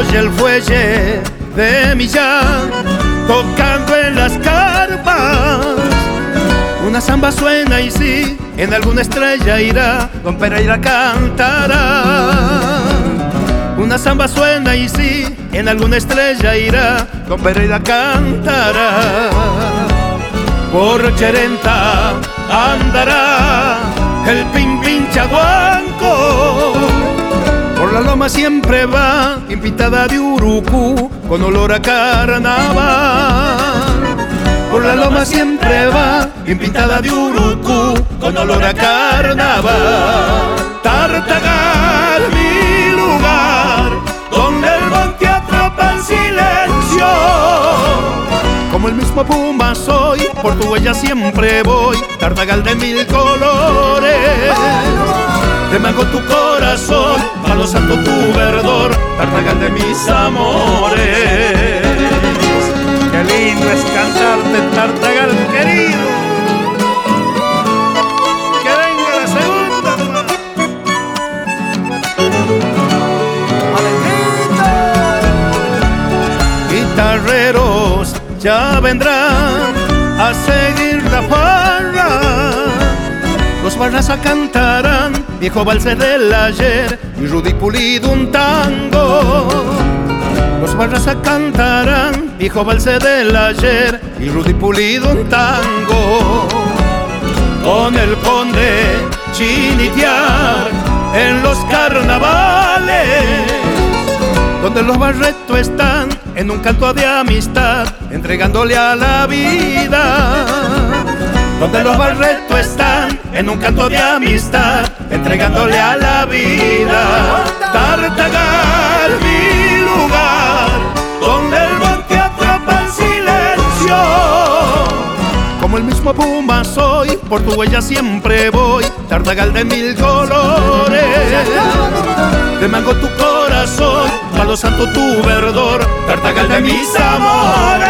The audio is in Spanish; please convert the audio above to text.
oye el fuelle de Millán tocando en las carpas. Una samba suena y sí, en alguna estrella irá, Don Pereira cantará. Una samba suena y sí, en alguna estrella irá, Don Pereira cantará. Por Cherenta andará el Pimpín Chaguanco. Por la loma siempre va, pintada de urucú, con olor a carnaval. Por la loma siempre va, pintada de urucú, con olor a carnaval. Tartagal, mi lugar, donde el monte atrapa en silencio. Como el mismo puma soy, por tu huella siempre voy, Tartagal de mil colores. Remango tu corazón, palo santo tu verdor, Tartagal de mis amores. Qué lindo es cantarte, Tartagal querido. Que venga la segunda. Guitarreros ya vendrán a seguir la farra. Los Barraza cantarán viejo valse del ayer y Rudy Pulido un tango. Los Barraza cantarán viejo valse del ayer y Rudy Pulido un tango. Con el conde chinitear en los carnavales, donde los Barreto están en un canto de amistad, entregándole a la vida. Donde los Barreto están en un canto de amistad, entregándole a la vida. Tartagal, mi lugar, donde el monte atrapa en silencio. Como el mismo puma soy, por tu huella siempre voy, Tartagal de mil colores. Remango tu corazón, palo santo tu verdor, Tartagal de mis amores.